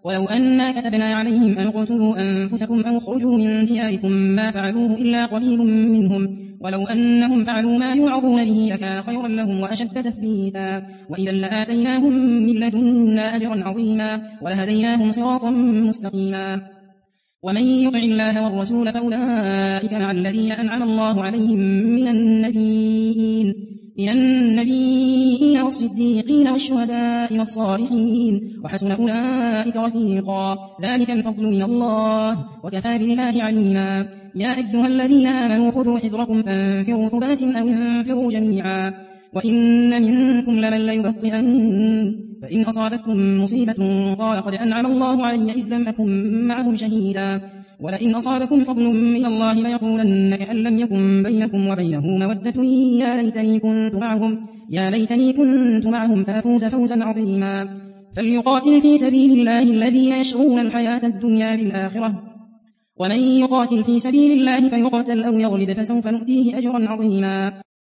ولو أنا كتبنا عليهم أن اقتلوا أنفسكم أو اخرجوا من دياركم ما فعلوه إلا قليل منهم ولو أنهم فعلوا ما يوعظون به لكان خيرا لهم وأشد تثبيتا وإذا لآتيناهم من لدنا أجرا عظيما ولهديناهم صراطا مستقيما ومن يطع الله والرسول فأولئك مع الذين أنعم الله عليهم من النبيين والصديقين والشهداء والصالحين وحسن أولئك رفيقا ذلك الفضل من الله وكفى بالله عليما يا أيها الذين آمنوا خذوا حذركم فانفروا ثبات أو انفروا جميعا وإن منكم لمن ليبطئن فإن أصابتكم مصيبة قال قد أنعم الله علي إذ لم أكن معهم شهيدا ولئن أصابكم فضل من الله ليقولن كأن لم يكن بينكم وبينه مودة يا ليتني كنت معهم فأفوز فوزا عظيما فليقاتل في سبيل الله الذين يشرون الحياة الدنيا بالآخرة ومن يقاتل في سبيل الله فيقتل أو يغلب فسوف نؤتيه أجرا عظيما